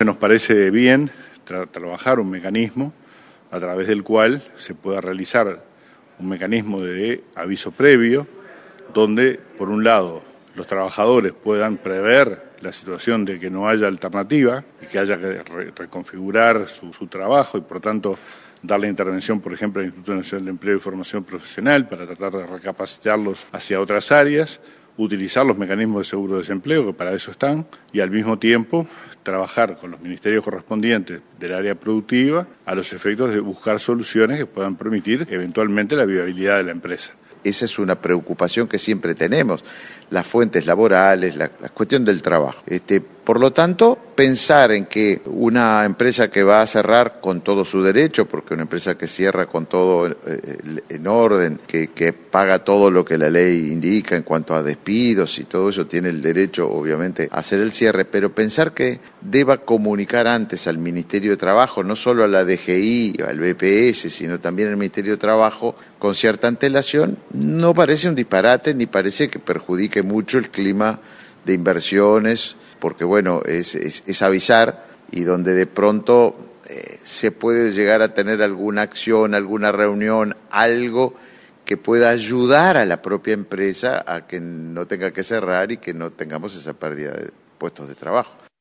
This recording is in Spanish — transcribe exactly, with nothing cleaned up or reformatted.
Entonces nos parece bien tra trabajar un mecanismo a través del cual se pueda realizar un mecanismo de aviso previo, donde, por un lado, los trabajadores puedan prever la situación de que no haya alternativa y que haya que re reconfigurar su, su trabajo y, por tanto, dar la intervención, por ejemplo, al Instituto Nacional de Empleo y Formación Profesional para tratar de recapacitarlos hacia otras áreas, utilizar los mecanismos de seguro de desempleo, que para eso están, y al mismo tiempo trabajar con los ministerios correspondientes del área productiva a los efectos de buscar soluciones que puedan permitir eventualmente la viabilidad de la empresa. Esa es una preocupación que siempre tenemos, las fuentes laborales, la, la cuestión del trabajo. Este, por lo tanto, pensar en que una empresa que va a cerrar con todo su derecho, porque una empresa que cierra con todo eh, en orden, que, que paga todo lo que la ley indica en cuanto a despidos y todo eso, tiene el derecho, obviamente, a hacer el cierre, pero pensar que deba comunicar antes al Ministerio de Trabajo, no solo a la D G I, al B P S, sino también al Ministerio de Trabajo, con cierta antelación, no parece un disparate ni parece que perjudique mucho el clima de inversiones, porque bueno, es, es, es avisar y donde de pronto eh, se puede llegar a tener alguna acción, alguna reunión, algo que pueda ayudar a la propia empresa a que no tenga que cerrar y que no tengamos esa pérdida de puestos de trabajo.